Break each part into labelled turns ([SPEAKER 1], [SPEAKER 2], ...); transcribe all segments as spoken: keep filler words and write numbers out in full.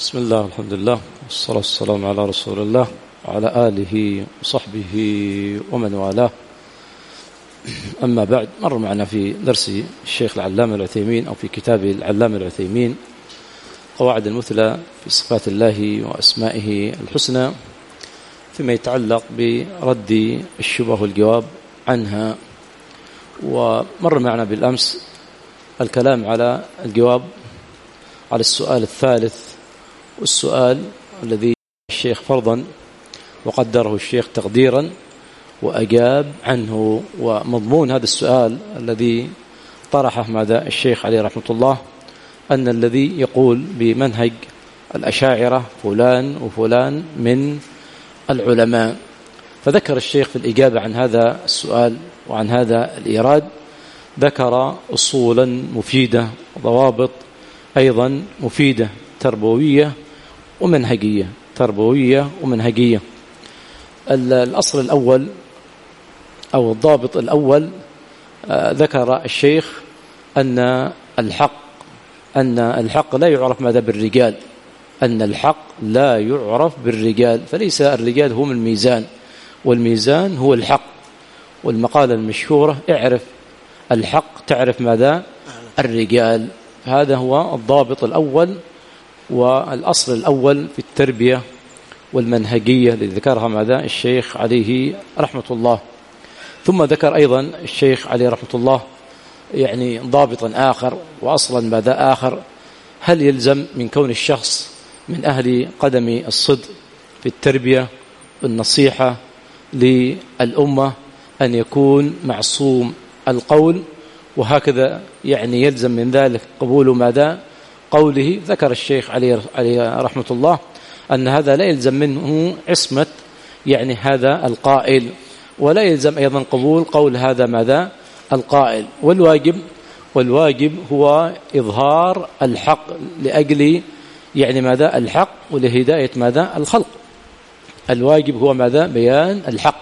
[SPEAKER 1] بسم الله والحمد لله والصلاة والسلام على رسول الله وعلى آله وصحبه ومن والاه. أما بعد، مر معنا في درس الشيخ العلامة العثيمين أو في كتاب العلامة العثيمين قواعد المثلى في صفات الله وأسمائه الحسنى فيما يتعلق برد الشبه والجواب عنها. ومر معنا بالأمس الكلام على الجواب على السؤال الثالث، والسؤال الذي الشيخ فرضا وقدره الشيخ تقديرا وأجاب عنه. ومضمون هذا السؤال الذي طرحه ماذا الشيخ عليه رحمة الله أن الذي يقول بمنهج الأشاعرة فلان وفلان من العلماء. فذكر الشيخ في الإجابة عن هذا السؤال وعن هذا الإيراد ذكر أصولا مفيدة وضوابط أيضا مفيدة تربوية ومنهجية تربوية ومنهجية. الأصل الأول أو الضابط الأول ذكر الشيخ أن الحق أن الحق لا يعرف ماذا بالرجال أن الحق لا يعرف بالرجال، فليس الرجال هم الميزان، والميزان هو الحق. والمقالة المشهورة اعرف الحق تعرف ماذا الرجال. هذا هو الضابط الأول والأصل الأول في التربية والمنهجية الذي ذكرها ماذا الشيخ عليه رحمة الله. ثم ذكر أيضا الشيخ عليه رحمة الله يعني ضابطا آخر وأصلا ماذا آخر: هل يلزم من كون الشخص من أهل قدم الصدق في التربية والنصيحة للأمة أن يكون معصوم القول، وهكذا يعني يلزم من ذلك قبول ماذا قوله؟ ذكر الشيخ عليه رحمة الله أن هذا لا يلزم منه عصمة يعني هذا القائل، ولا يلزم أيضا قبول قول هذا ماذا القائل. والواجب والواجب هو إظهار الحق لأجل يعني ماذا الحق ولهداية ماذا الخلق. الواجب هو ماذا بيان الحق،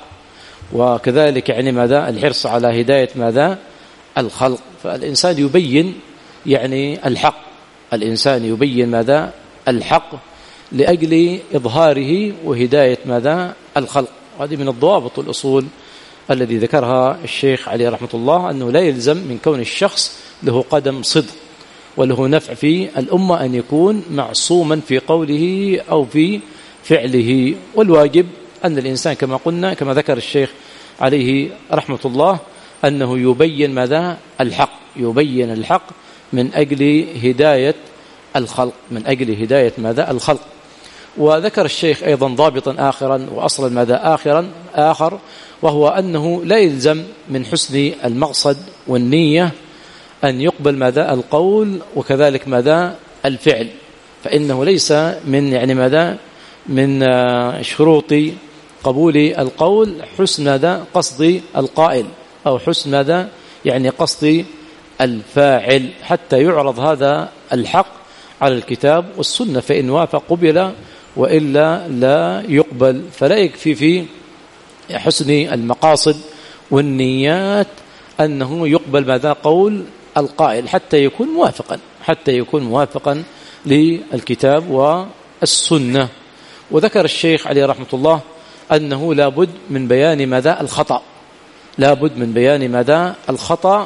[SPEAKER 1] وكذلك يعني ماذا الحرص على هداية ماذا الخلق. فالإنسان يبين يعني الحق الإنسان يبين ماذا الحق لأجل إظهاره وهداية ماذا الخلق. هذه من الضوابط والأصول الذي ذكرها الشيخ عليه رحمة الله أنه لا يلزم من كون الشخص له قدم صدق وله نفع في الأمة أن يكون معصوما في قوله أو في فعله. والواجب أن الإنسان كما قلنا كما ذكر الشيخ عليه رحمة الله أنه يبين ماذا الحق يبين الحق من أجل هداية الخلق من أجل هداية ماذا الخلق. وذكر الشيخ أيضا ضابطا آخرا وأصلا ماذا آخرا آخر وهو أنه لا يلزم من حسن المقصد والنية أن يقبل ماذا القول وكذلك ماذا الفعل، فإنه ليس من يعني ماذا من شروط قبول القول حسن ماذا قصد القائل أو حسن ماذا يعني قصد الفاعل، حتى يعرض هذا الحق على الكتاب والسنة، فإن وافق قبل وإلا لا يقبل. فلا يكفي في حسن المقاصد والنيات أنه يقبل ماذا قول القائل حتى يكون موافقا حتى يكون موافقا للكتاب والسنة. وذكر الشيخ عليه رحمة الله أنه لابد من بيان ماذا الخطأ لابد من بيان ماذا الخطأ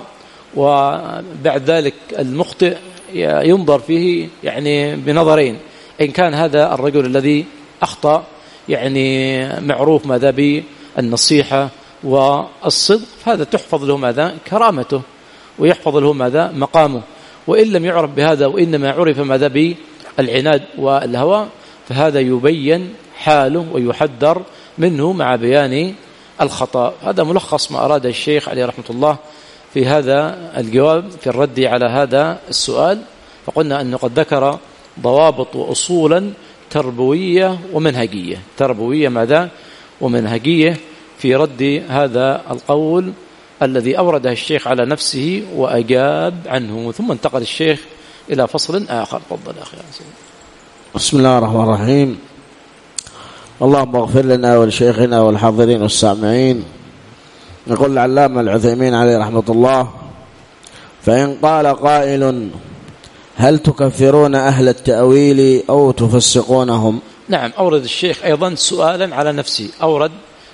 [SPEAKER 1] وبعد ذلك المخطئ ينظر فيه يعني بنظرين: إن كان هذا الرجل الذي أخطأ يعني معروف ماذا بالنصيحة والصدق، هذا تحفظ له ماذا كرامته ويحفظ له ماذا مقامه. وإن لم يعرف بهذا وإنما عرف ماذا بالعناد والهوى، فهذا يبين حاله ويحذر منه مع بيان الخطأ. هذا ملخص ما أراد الشيخ عليه رحمة الله في هذا الجواب في الرد على هذا السؤال. فقلنا أنه قد ذكر ضوابط وأصولا تربوية ومنهجية تربوية ماذا ومنهجية في رد هذا القول الذي أورده الشيخ على نفسه وأجاب عنه. ثم انتقل الشيخ إلى فصل آخر. تفضل أخي.
[SPEAKER 2] بسم الله الرحمن الرحيم. اللهم اغفر لنا ولشيخنا والحاضرين والسامعين. يقول العلامة العثيمين عليه رحمة الله: فإن قال قائل هل تكفرون أهل التأويل أو تفسقونهم؟
[SPEAKER 1] نعم، أورد الشيخ أيضا سؤالا على نفسه، أورد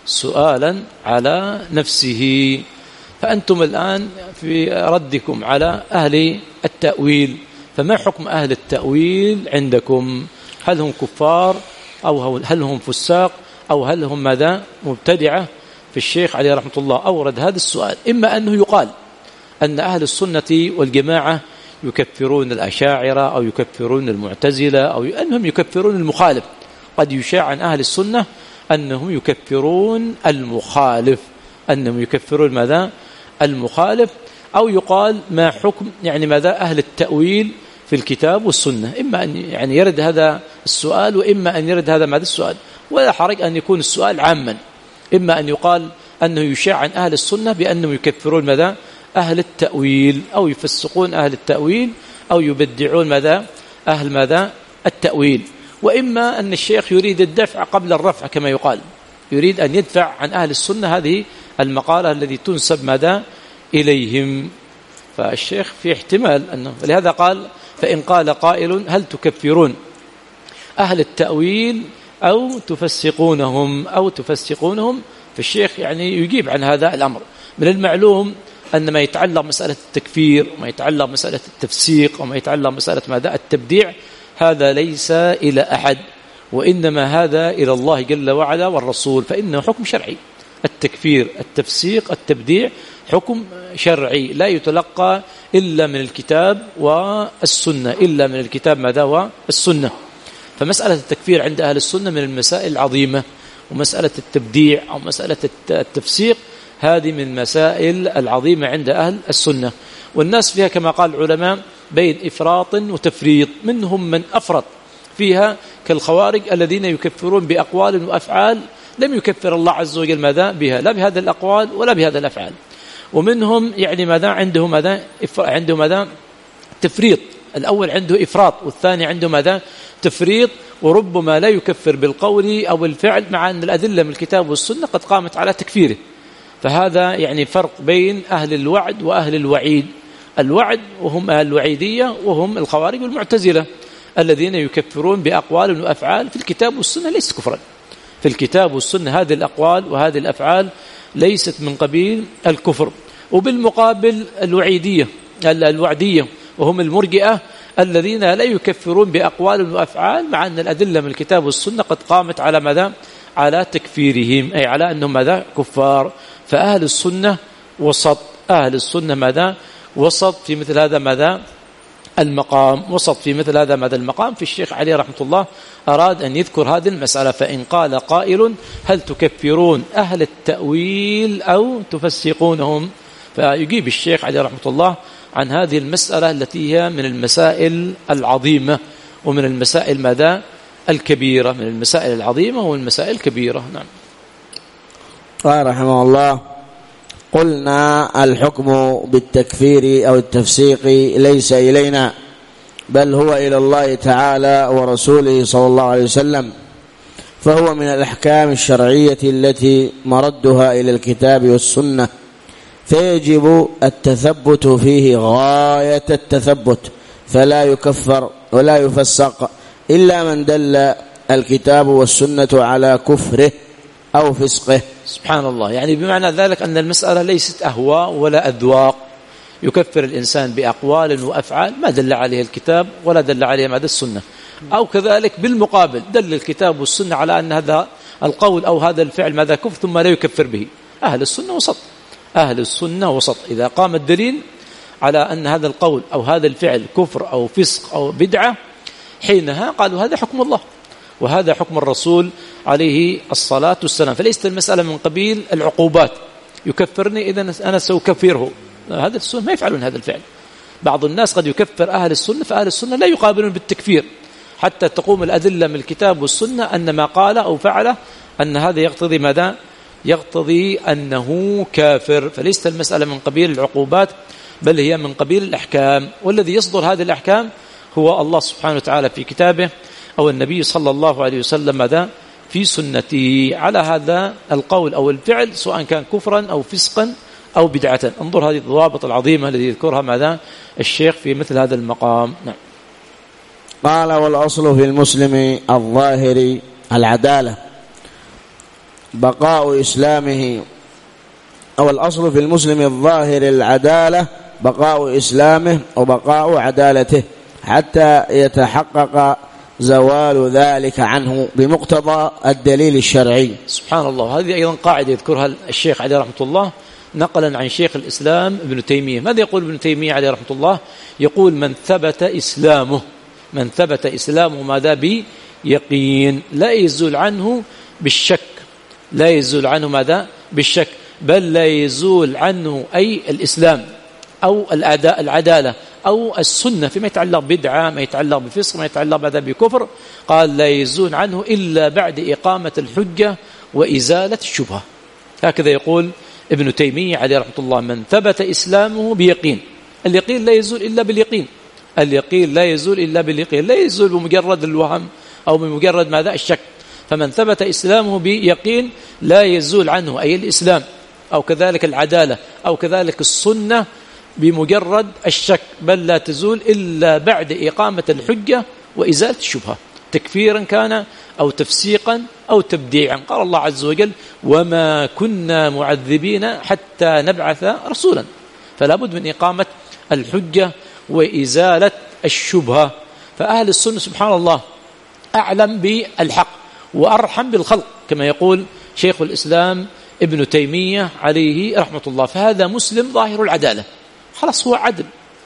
[SPEAKER 1] سؤالا على نفسه. فأنتم الآن في ردكم على أهل التأويل، فما حكم أهل التأويل عندكم؟ هل هم كفار أو هل هم فساق أو هل هم ماذا مبتدعة؟ في الشيخ عليه رحمة الله أورد هذا السؤال. إما أنه يقال أن أهل السنة والجماعة يكفرون الأشاعرة أو يكفرون المعتزلة أو أنهم يكفرون المخالف. قد يشاع عن أهل السنة أنهم يكفرون المخالف، أنهم يكفرون ماذا المخالف. أو يقال ما حكم يعني ماذا أهل التأويل في الكتاب والسنة. إما أن يعني يرد هذا السؤال وإما أن يرد هذا ماذا السؤال، ولا حرج أن يكون السؤال عاما. إما أن يقال أنه يشاع عن أهل السنة بأنهم يكفرون ماذا أهل التأويل أو يفسقون أهل التأويل أو يبدعون ماذا أهل ماذا التأويل. وإما أن الشيخ يريد الدفع قبل الرفع كما يقال، يريد أن يدفع عن أهل السنة هذه المقالة التي تنسب ماذا إليهم. فالشيخ في احتمال أنه، لهذا قال فإن قال قائل هل تكفرون أهل التأويل أو تفسقونهم أو تفسقونهم، فالشيخ يعني يجيب عن هذا الأمر. من المعلوم أن ما يتعلق مسألة التكفير وما يتعلق مسألة التفسيق وما يتعلق مسألة ماذا التبديع، هذا ليس إلى أحد، وإنما هذا إلى الله جل وعلا والرسول، فإنه حكم شرعي. التكفير التفسيق التبديع حكم شرعي لا يتلقى إلا من الكتاب والسنة، إلا من الكتاب ماذا والسنة. فمسألة التكفير عند أهل السنة من المسائل العظيمة، ومسألة التبديع أو مسألة التفسيق هذه من المسائل العظيمة عند أهل السنة. والناس فيها كما قال العلماء بين إفراط وتفريط، منهم من أفرط فيها كالخوارج الذين يكفرون بأقوال وأفعال لم يكفر الله عز وجل ماذا بها، لا بهذا الأقوال ولا بهذا الأفعال. ومنهم يعني ماذا عنده ماذا عنده ماذا تفريط، الأول عنده إفراط والثاني عنده ماذا تفريط، وربما لا يكفر بالقول أو الفعل مع أن الأدلة من الكتاب والسنة قد قامت على تكفيره. فهذا يعني فرق بين أهل الوعد وأهل الوعيد. الوعد وهم أهل الوعيدية وهم الخوارج والمعتزلة الذين يكفرون بأقوال وأفعال في الكتاب والسنة ليس كفرا. في الكتاب والسنة هذه الأقوال وهذه الأفعال ليست من قبيل الكفر. وبالمقابل الوعيدية الوعدية وهم المرجئة الذين لا يكفرون بأقوال وأفعال مع أن الأدلة من الكتاب والسنة قد قامت على ماذا على تكفيرهم، أي على أنهم ماذا كفار. فأهل السنة وسط، أهل السنة ماذا وسط في مثل هذا ماذا المقام، وسط في مثل هذا ماذا المقام. في الشيخ عليه رحمة الله أراد أن يذكر هذه المسألة. فإن قال قائل هل تكفرون أهل التأويل أو تفسقونهم، فيجيب الشيخ عليه رحمة الله عن هذه المسألة التي هي من المسائل العظيمة ومن المسائل ماذا الكبيرة، من المسائل العظيمة والمسائل الكبيرة. نعم.
[SPEAKER 2] قال رحمه الله قلنا الحكم بالتكفير أو التفسيق ليس إلينا بل هو إلى الله تعالى ورسوله صلى الله عليه وسلم، فهو من الأحكام الشرعية التي مردها إلى الكتاب والسنة، فيجب التثبت فيه غاية التثبت، فلا يكفر ولا يفسق إلا من دل الكتاب والسنة على كفره أو فسقه.
[SPEAKER 1] سبحان الله. يعني بمعنى ذلك أن المسألة ليست أهواء ولا أذواق يكفر الإنسان بأقوال وأفعال ما دل عليه الكتاب ولا دل عليه ماذا السنة، أو كذلك بالمقابل دل الكتاب والسنة على أن هذا القول أو هذا الفعل ماذا كفر ثم لا يكفر به. أهل السنة وسط، أهل السنة وسط. إذا قام الدليل على أن هذا القول أو هذا الفعل كفر أو فسق أو بدعة، حينها قالوا هذا حكم الله وهذا حكم الرسول عليه الصلاة والسلام. فليست المسألة من قبيل العقوبات، يكفرني إذا أنا سأكفره. هذا السنة ما يفعلون هذا الفعل. بعض الناس قد يكفر أهل السنة، فأهل السنة لا يقابلون بالتكفير حتى تقوم الأدلة من الكتاب والسنة أن ما قال أو فعل أن هذا يقتضي ماذا يقتضي أنه كافر. فليست المسألة من قبيل العقوبات بل هي من قبيل الأحكام، والذي يصدر هذه الأحكام هو الله سبحانه وتعالى في كتابه أو النبي صلى الله عليه وسلم ماذا في سنته على هذا القول أو الفعل، سواء كان كفرا أو فسقا أو بدعة. انظر هذه الضوابط العظيمة التي يذكرها ماذا الشيخ في مثل هذا المقام. نعم.
[SPEAKER 2] قال والأصل في المسلم الظاهر العدالة بقاء إسلامه، أو الأصل في المسلم الظاهر العدالة بقاء إسلامه وبقاء عدالته حتى يتحقق زوال ذلك عنه بمقتضى الدليل الشرعي.
[SPEAKER 1] سبحان الله. هذه أيضا قاعدة يذكرها الشيخ عليه رحمة الله نقلا عن شيخ الإسلام ابن تيمية. ماذا يقول ابن تيمية عليه رحمة الله؟ يقول من ثبت إسلامه من ثبت إسلامه ماذا؟ بيقين لا يزول عنه بالشك، لا يزول عنه ماذا؟ بالشك، بل لا يزول عنه أي الإسلام أو الأداء العدالة أو السنة فيما يتعلق بدعة، ما يتعلق بفسق، ما يتعلق ماذا؟ بكفر. قال لا يزول عنه إلا بعد إقامة الحجة وإزالة الشبهة. هكذا يقول ابن تيمية عليه رحمة الله من ثبت إسلامه بيقين. اليقين لا يزول إلا باليقين، اليقين لا يزول إلا باليقين، لا يزول بمجرد الوهم أو بمجرد ماذا؟ الشك. فمن ثبت إسلامه بيقين لا يزول عنه أي الإسلام أو كذلك العدالة أو كذلك السنة بمجرد الشك، بل لا تزول إلا بعد إقامة الحجة وإزالة الشبهة، تكفيرا كان أو تفسيقا أو تبديعا. قال الله عز وجل وما كنا معذبين حتى نبعث رسولا، فلا بد من إقامة الحجة وإزالة الشبهة. فأهل السنة سبحان الله أعلم بالحق وأرحم بالخلق كما يقول شيخ الإسلام ابن تيمية عليه رحمة الله. فهذا مسلم ظاهر العدالة، خلاص هو عدل.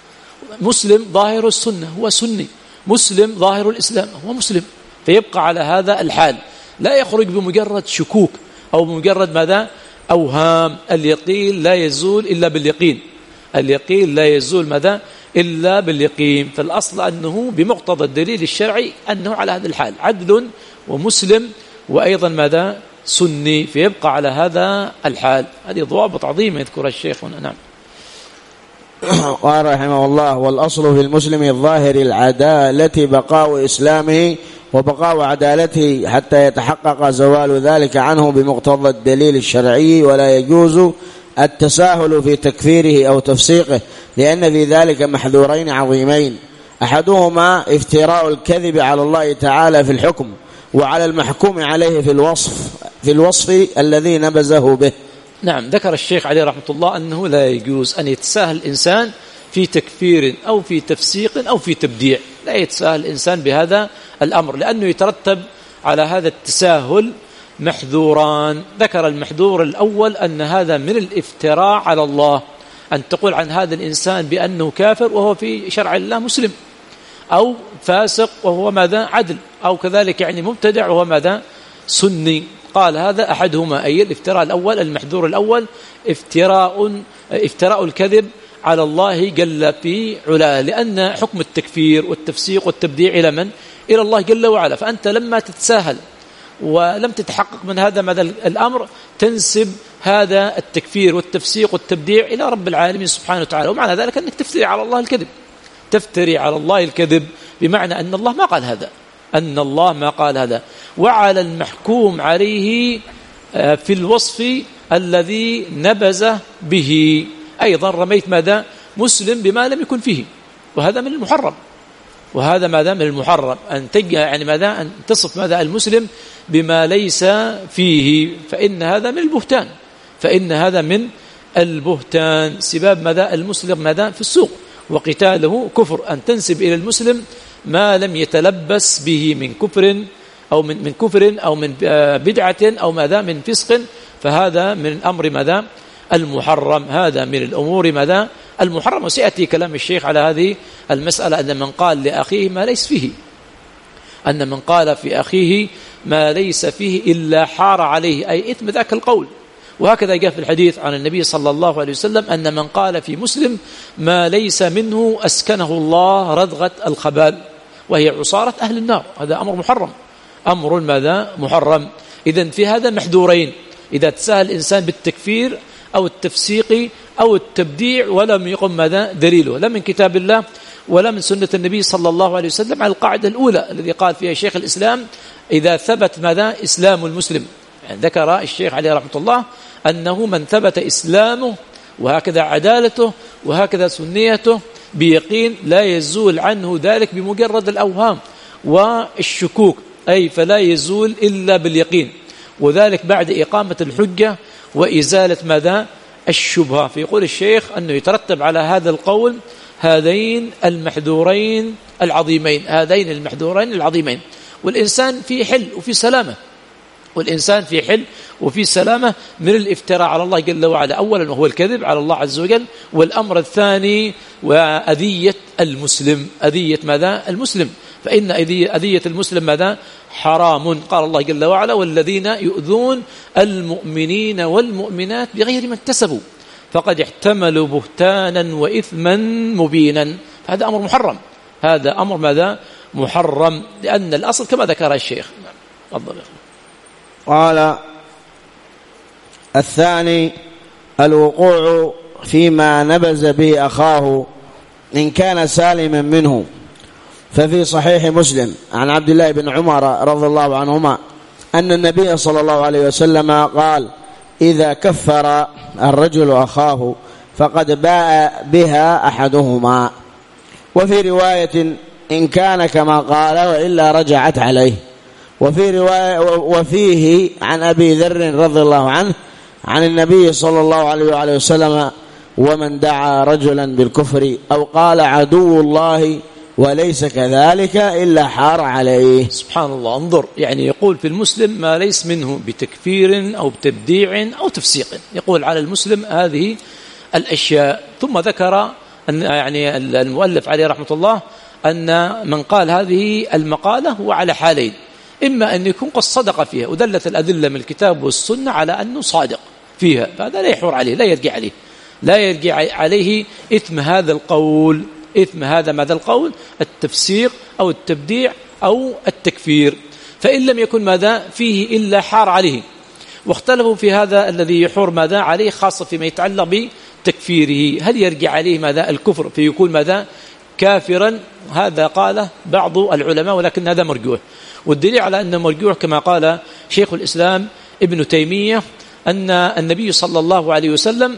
[SPEAKER 1] مسلم ظاهر السنة هو سني، مسلم ظاهر الإسلام هو مسلم، فيبقى على هذا الحال، لا يخرج بمجرد شكوك أو بمجرد ماذا؟ أوهام. اليقين لا يزول إلا باليقين، اليقين لا يزول ماذا؟ إلا باليقين. فالأصل أنه بمقتضى الدليل الشرعي أنه على هذا الحال عدل ومسلم وأيضا ماذا؟ سني، فيبقى على هذا الحال. هذه ضوابط عظيمة يذكرها الشيخ هنا. نعم.
[SPEAKER 2] قال رحمه الله والأصل في المسلم الظاهر العدالة بقاء إسلامه وبقاء عدالته حتى يتحقق زوال ذلك عنه بمقتضى الدليل الشرعي، ولا يجوز التساهل في تكفيره أو تفسيقه، لأن في ذلك محذورين عظيمين: أحدهما افتراء الكذب على الله تعالى في الحكم وعلى المحكوم عليه في الوصف في الوصف الذي نبذه به.
[SPEAKER 1] نعم. ذكر الشيخ عليه رحمة الله أنه لا يجوز أن يتساهل الإنسان في تكفير أو في تفسيق أو في تبديع، لا يتساهل الإنسان بهذا الأمر، لأنه يترتب على هذا التساهل محذوران. ذكر المحذور الأول أن هذا من الافتراء على الله، أن تقول عن هذا الإنسان بأنه كافر وهو في شرع الله مسلم، أو فاسق وهو ماذا؟ عدل، أو كذلك يعني مبتدع وهو ماذا؟ سني. قال هذا أحدهما أي الافتراء الأول، المحذور الأول افتراء افتراء الكذب على الله جل في علاه، لأن حكم التكفير والتفسيق والتبديع إلى من؟ إلى الله جل وعلا. فأنت لما تتساهل ولم تتحقق من هذا ماذا الأمر تنسب هذا التكفير والتفسيق والتبديع إلى رب العالمين سبحانه وتعالى، ومعنى ذلك أنك تفتري على الله الكذب، تفتري على الله الكذب بمعنى أن الله ما قال هذا، أن الله ما قال هذا. وعلى المحكوم عليه في الوصف الذي نبذ به أيضا رميت ماذا؟ مسلم بما لم يكن فيه، وهذا من المحرم، وهذا ماذا؟ من المحرم أن تجي يعني ماذا؟ أن تصف ماذا؟ المسلم بما ليس فيه، فإن هذا من البهتان، فإن هذا من البهتان. سباب ماذا؟ المسلم ماذا؟ في السوق، وقتاله كفر. أن تنسب إلى المسلم ما لم يتلبس به من كفر أو من من كفر أو من بدعة أو ماذا؟ من فسق، فهذا من الأمر ماذا؟ المحرم. هذا من الأمور ماذا؟ المحرم. وسيأتي كلام الشيخ على هذه المسألة، أن من قال لأخيه ما ليس فيه، أن من قال في أخيه ما ليس فيه إلا حار عليه أي إثم ذاك القول. وهكذا جاء في الحديث عن النبي صلى الله عليه وسلم أن من قال في مسلم ما ليس منه أسكنه الله ردغة الخبال، وهي عصارة أهل النار. هذا أمر محرم، أمر ماذا؟ محرم. إذن في هذا محذورين: إذا تساهل الإنسان بالتكفير أو التفسيق أو التبديع ولم يقم ماذا؟ دليله، لا من كتاب الله ولا من سنة النبي صلى الله عليه وسلم، على القاعدة الأولى الذي قال فيها شيخ الإسلام: إذا ثبت ماذا؟ إسلام المسلم. يعني ذكر الشيخ عليه رحمة الله أنه من ثبت إسلامه وهكذا عدالته وهكذا سنيته بيقين لا يزول عنه ذلك بمجرد الأوهام والشكوك، أي فلا يزول إلا باليقين، وذلك بعد إقامة الحجة وإزالة ماذا؟ الشبهة. فيقول الشيخ أنه يترتب على هذا القول هذين المحذورين العظيمين، هذين المحذورين العظيمين، والإنسان في حل وفي سلامة، والإنسان في حل وفي سلامة من الافتراء على الله جل وعلا، أولا وهو الكذب على الله عز وجل، والأمر الثاني وأذية المسلم، أذية ماذا؟ المسلم، فإن أذية المسلم ماذا؟ حرام، قال الله جل وعلا والذين يؤذون المؤمنين والمؤمنات بغير ما اكتسبوا فقد احتملوا بهتانا وإثما مبينا. هذا أمر محرم، هذا أمر ماذا؟ محرم، لأن الأصل كما ذكر الشيخ. تفضل.
[SPEAKER 2] قال الثاني الوقوع فيما نبذ به أخاه إن كان سالما منه، ففي صحيح مسلم عن عبد الله بن عمر رضي الله عنهما أن النبي صلى الله عليه وسلم قال إذا كفر الرجل أخاه فقد باء بها أحدهما، وفي رواية إن كان كما قال وإلا رجعت عليه، وفي رواية وفيه عن أبي ذر رضي الله عنه عن النبي صلى الله عليه وآله وسلم ومن دعا رجلا بالكفر أو قال عدو الله وليس كذلك إلا حار عليه.
[SPEAKER 1] سبحان الله، انظر، يعني يقول في المسلم ما ليس منه بتكفير أو بتبديع أو تفسيق، يقول على المسلم هذه الأشياء. ثم ذكر أن يعني المؤلف عليه رحمة الله أن من قال هذه المقالة هو على حالين، إما أن يكون قد صدق فيها ودلت الأدلة من الكتاب والسنة على أنه صادق فيها، فهذا لا يحور عليه، لا يرجع عليه، لا يرجع عليه إثم هذا القول، إثم هذا ماذا القول؟ التفسيق أو التبديع أو التكفير. فإن لم يكن ماذا فيه إلا حار عليه، واختلفوا في هذا الذي يحور ماذا عليه، خاصة فيما يتعلق بتكفيره، هل يرجع عليه ماذا الكفر فيكون ماذا كافرا؟ هذا قال بعض العلماء، ولكن هذا مرجوح، والدليل على أنه مرجوح كما قال شيخ الإسلام ابن تيمية أن النبي صلى الله عليه وسلم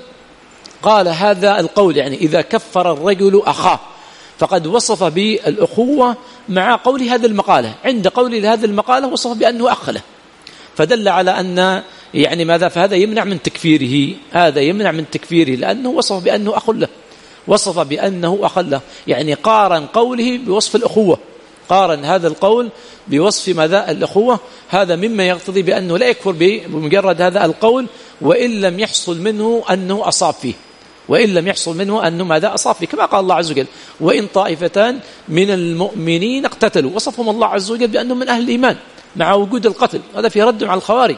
[SPEAKER 1] قال هذا القول، يعني إذا كفر الرجل أخاه فقد وصف بالأخوة مع قول هذه المقالة، عند قول هذه المقالة وصف بأنه أخ له، فدل على أن يعني ماذا؟ فهذا يمنع من تكفيره، هذا يمنع من تكفيره لأنه وصف بأنه أخ له، وصف بأنه أخ له، يعني قارن قوله بوصف الأخوة، قارن هذا القول بوصف ماذا الأخوة، هذا مما يقتضي بأنه لا يكفر بمجرد هذا القول وإن لم يحصل منه أنه أصاب فيه، وإن لم يحصل منه أنه ماذا أصاب فيه، كما قال الله عز وجل وإن طائفتان من المؤمنين اقتتلوا، وصفهم الله عز وجل بأنهم من أهل الإيمان مع وجود القتل، هذا في رد على الخوارج،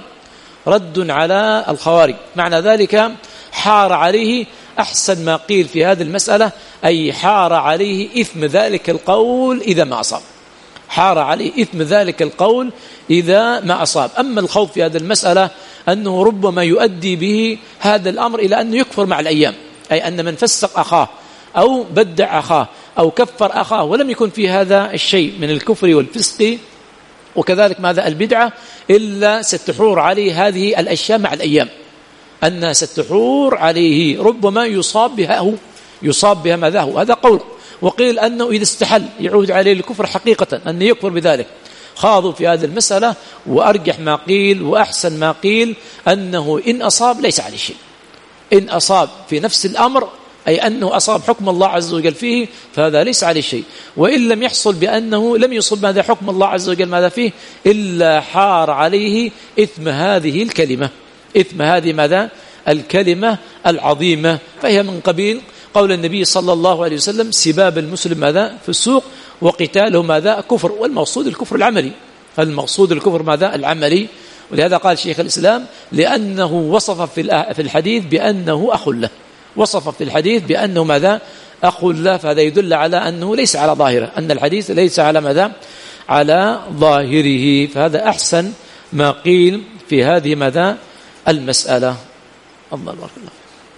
[SPEAKER 1] رد على الخوارج، معنى ذلك حار عليه أحسن ما قيل في هذه المسألة، أي حار عليه إثم ذلك القول إذا ما أصاب، حار عليه إثم ذلك القول إذا ما أصاب. أما الخوف في هذه المسألة أنه ربما يؤدي به هذا الأمر إلى أنه يكفر مع الأيام، أي أن من فسق أخاه أو بدع أخاه أو كفر أخاه ولم يكن في هذا الشيء من الكفر والفسق وكذلك ماذا البدعة، إلا ستحور عليه هذه الأشياء مع الأيام، أنها ستحور عليه، ربما يصاب بها هو، يصاب بها ماذا هو، هذا قول. وقيل أنه إذا استحل يعود عليه الكفر حقيقة، أنه يكفر بذلك. خاضوا في هذه المسألة، وأرجح ما قيل وأحسن ما قيل أنه إن أصاب ليس عليه شيء، إن أصاب في نفس الأمر أي أنه أصاب حكم الله عز وجل فيه فهذا ليس عليه شيء، وإن لم يحصل بأنه لم يصب ماذا حكم الله عز وجل ماذا فيه إلا حار عليه إثم هذه الكلمة، إثم هذه ماذا الكلمة العظيمة، فهي من قبيل قول النبي صلى الله عليه وسلم سباب المسلم ماذا فسوق وقتاله ماذا كفر، والمقصود الكفر العملي، المقصود الكفر ماذا العملي. ولهذا قال شيخ الإسلام لأنه وصف في الحديث بأنه أخ له، وصف في الحديث بأنه ماذا أخ له، فهذا يدل على أنه ليس على ظاهره، أن الحديث ليس على ماذا على ظاهره، فهذا أحسن ما قيل في هذه ماذا المسألة. الله بارك الله.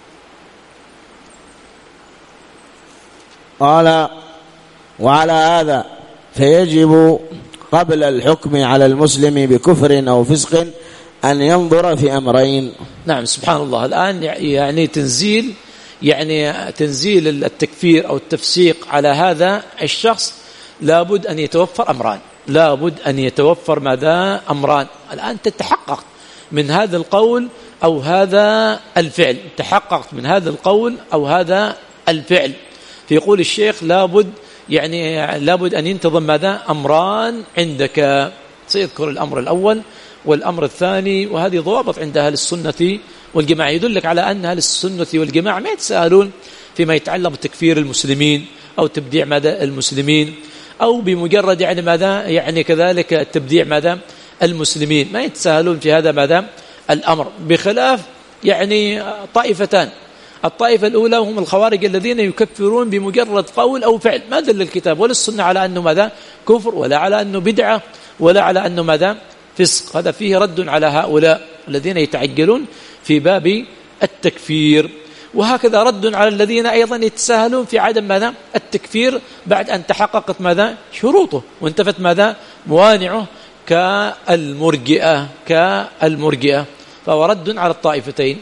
[SPEAKER 2] قال وعلى هذا فيجب قبل الحكم على المسلم بكفر أو فسق أن ينظر في أمرين.
[SPEAKER 1] نعم سبحان الله. الآن يعني تنزيل يعني تنزيل التكفير أو التفسيق على هذا الشخص لابد أن يتوفر أمران، لابد أن يتوفر ماذا؟ أمران. الآن تتحقق من هذا القول أو هذا الفعل، تحققت من هذا القول أو هذا الفعل، فيقول الشيخ لابد يعني لابد أن ينتظم ماذا؟ أمران عندك. سيذكر الأمر الأول والأمر الثاني، وهذه ضوابط عند أهل السنة والجماعة يدلك على أن أهل السنة والجماعة ما يتساهلون فيما يتعلق بتكفير المسلمين أو تبديع ماذا؟ المسلمين، أو بمجرد يعني ماذا؟ يعني كذلك تبديع ماذا؟ المسلمين، ما يتساهلون في هذا ماذا؟ الأمر، بخلاف يعني طائفتان. الطائفة الأولى هم الخوارج الذين يكفرون بمجرد قول أو فعل، ما دل الكتاب ولا السنة على أنه ماذا؟ كفر، ولا على أنه بدعة، ولا على أنه ماذا؟ فسق. هذا فيه رد على هؤلاء الذين يتعجلون في باب التكفير، وهكذا رد على الذين أيضا يتساهلون في عدم ماذا؟ التكفير بعد أن تحققت ماذا؟ شروطه وانتفت ماذا؟ موانعه، كالمرجئة كالمرجئة فهو رد على الطائفتين.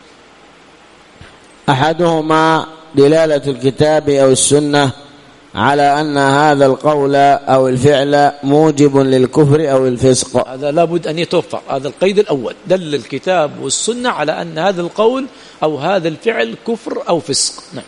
[SPEAKER 2] أحدهما دلالة الكتاب أو السنة على أن هذا القول أو الفعل موجب للكفر أو الفسق.
[SPEAKER 1] هذا لابد أن يتوفر، هذا القيد الأول، دل الكتاب والسنة على أن هذا القول أو هذا الفعل كفر أو فسق. نعم.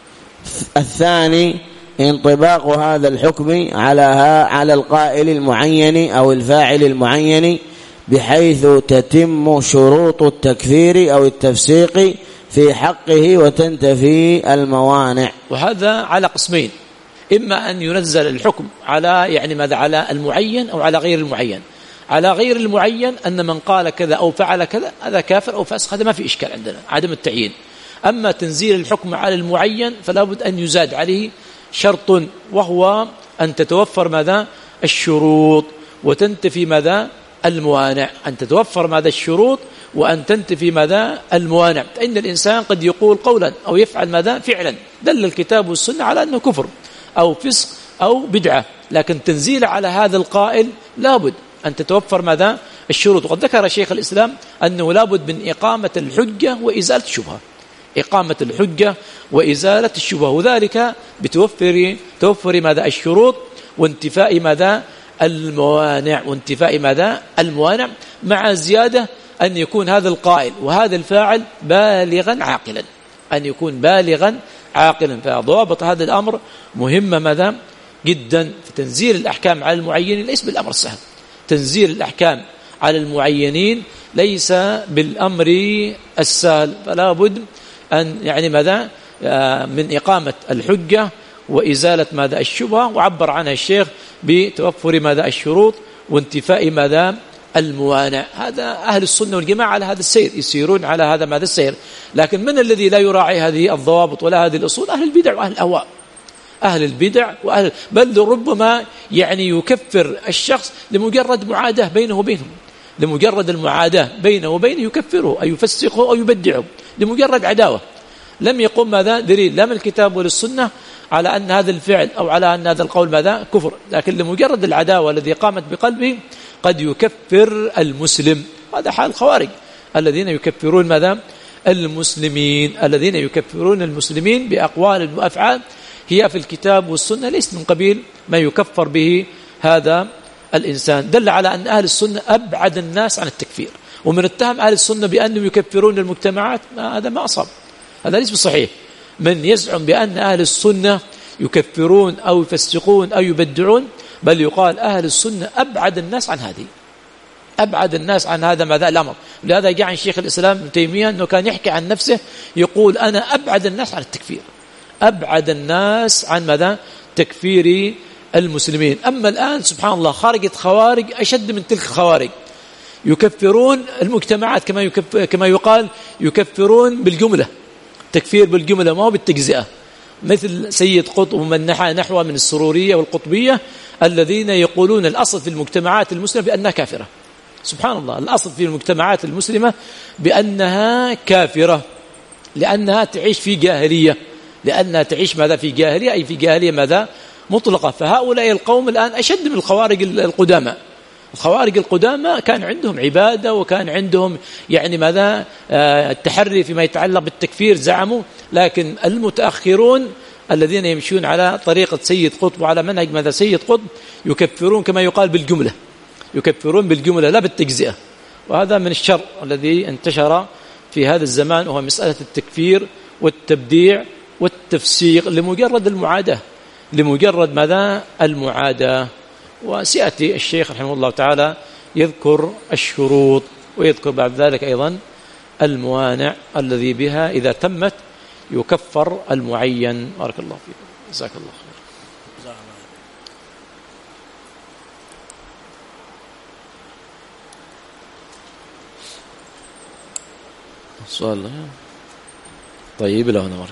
[SPEAKER 2] الثاني انطباق هذا الحكم على على القائل المعين أو الفاعل المعين بحيث تتم شروط التكفير أو التفسيق في حقه وتنتفي الموانع.
[SPEAKER 1] وهذا على قسمين، إما أن ينزل الحكم على يعني ماذا؟ على المعين أو على غير المعين. على غير المعين أن من قال كذا أو فعل كذا هذا كافر أو فاسق، هذا ما في إشكال عندنا، عدم التعيين. أما تنزيل الحكم على المعين فلا بد أن يزاد عليه شرط، وهو أن تتوفر ماذا؟ الشروط وتنتفي ماذا؟ الموانع. أن تتوفر ماذا؟ الشروط وأن تنتفي ماذا؟ الموانع. فإن الإنسان قد يقول قولا أو يفعل ماذا؟ فعلا دل الكتاب والسنة على أنه كفر أو فسق أو بدعة، لكن تنزيل على هذا القائل لابد أن تتوفر ماذا؟ الشروط. وقد ذكر شيخ الإسلام أنه لابد من إقامة الحجة وإزالة الشبهة، إقامة الحجة وإزالة الشبهة، وذلك بتوفر توفر ماذا؟ الشروط وانتفاء ماذا؟ الموانع، وانتفاء ماذا؟ الموانع، مع زيادة أن يكون هذا القائل وهذا الفاعل بالغا عاقلا، أن يكون بالغا عاقلا. فضوابط هذا الأمر مهمة ماذا؟ جدا. فتنزيل الأحكام على المعينين ليس بالأمر السهل، تنزيل الأحكام على المعينين ليس بالأمر السهل، فلا بد أن يعني ماذا؟ من إقامة الحجة وإزالة ماذا؟ الشبهة، وعبر عنها الشيخ بتوفر ماذا؟ الشروط وانتفاء ماذا؟ الموانع. هذا أهل السنة والجماعة على هذا السير، يسيرون على هذا ماذا؟ السير. لكن من الذي لا يراعي هذه الضوابط ولا هذه الأصول؟ أهل البدع وأهل الأهواء، أهل البدع وأهل، بل ربما يعني يكفر الشخص لمجرد معاداة بينه وبينهم، لمجرد المعاداة بينه وبينه يكفره أو يفسقه أو يبدعه لمجرد عداوة، لم يقم ماذا؟ دليل لا من الكتاب ولا السنة على أن هذا الفعل أو على أن هذا القول ماذا؟ كفر، لكن لمجرد العداوة الذي قامت بقلبه قد يكفر المسلم. هذا حال الخوارج الذين يكفرون ماذا؟ المسلمين، الذين يكفرون المسلمين بأقوال وأفعال هي في الكتاب والسنة ليس من قبيل ما يكفر به هذا الإنسان. دل على أن أهل السنة أبعد الناس عن التكفير، ومن اتهم أهل السنة بأنهم يكفرون المجتمعات ما هذا ما أصاب، هذا ليس بصحيح. من يزعم بأن أهل السنة يكفرون أو يفسقون أو يبدعون، بل يقال أهل السنة أبعد الناس عن هذه، أبعد الناس عن هذا ماذا؟ الأمر. لهذا جاء عن شيخ الإسلام ابن تيمية أنه كان يحكي عن نفسه يقول أنا أبعد الناس عن التكفير، أبعد الناس عن ماذا؟ تكفير المسلمين. أما الآن سبحان الله خارجة خوارج أشد من تلك الخوارج، يكفرون المجتمعات كما يكفر كما يقال يكفرون بالجملة، تكفير بالجملة ما هو بالتجزئة، مثل سيد قطب ومن نحى نحو من السرورية والقطبية الذين يقولون الأصل في المجتمعات المسلمة بأنها كافرة. سبحان الله، الأصل في المجتمعات المسلمة بأنها كافرة لأنها تعيش في جاهلية، لأنها تعيش ماذا؟ في جاهلية، أي في جاهلية ماذا؟ مطلقة. فهؤلاء القوم الآن أشد من الخوارج القدامى. الخوارج القدامى كان عندهم عبادة وكان عندهم يعني ماذا؟ آه التحري فيما يتعلق بالتكفير زعموا، لكن المتأخرون الذين يمشون على طريقة سيد قطب وعلى منهج ماذا سيد قطب يكفرون كما يقال بالجملة، يكفرون بالجملة لا بالتجزئة. وهذا من الشر الذي انتشر في هذا الزمان، وهو مسألة التكفير والتبديع والتفسيق لمجرد المعاداة، لمجرد ماذا المعاداة. وسيأتي الشيخ رحمه الله تعالى يذكر الشروط ويذكر بعد ذلك أيضا الموانع الذي بها إذا تمت يكفر المعين. بارك الله فيكم، جزاك الله خير. سؤال طيب له نور.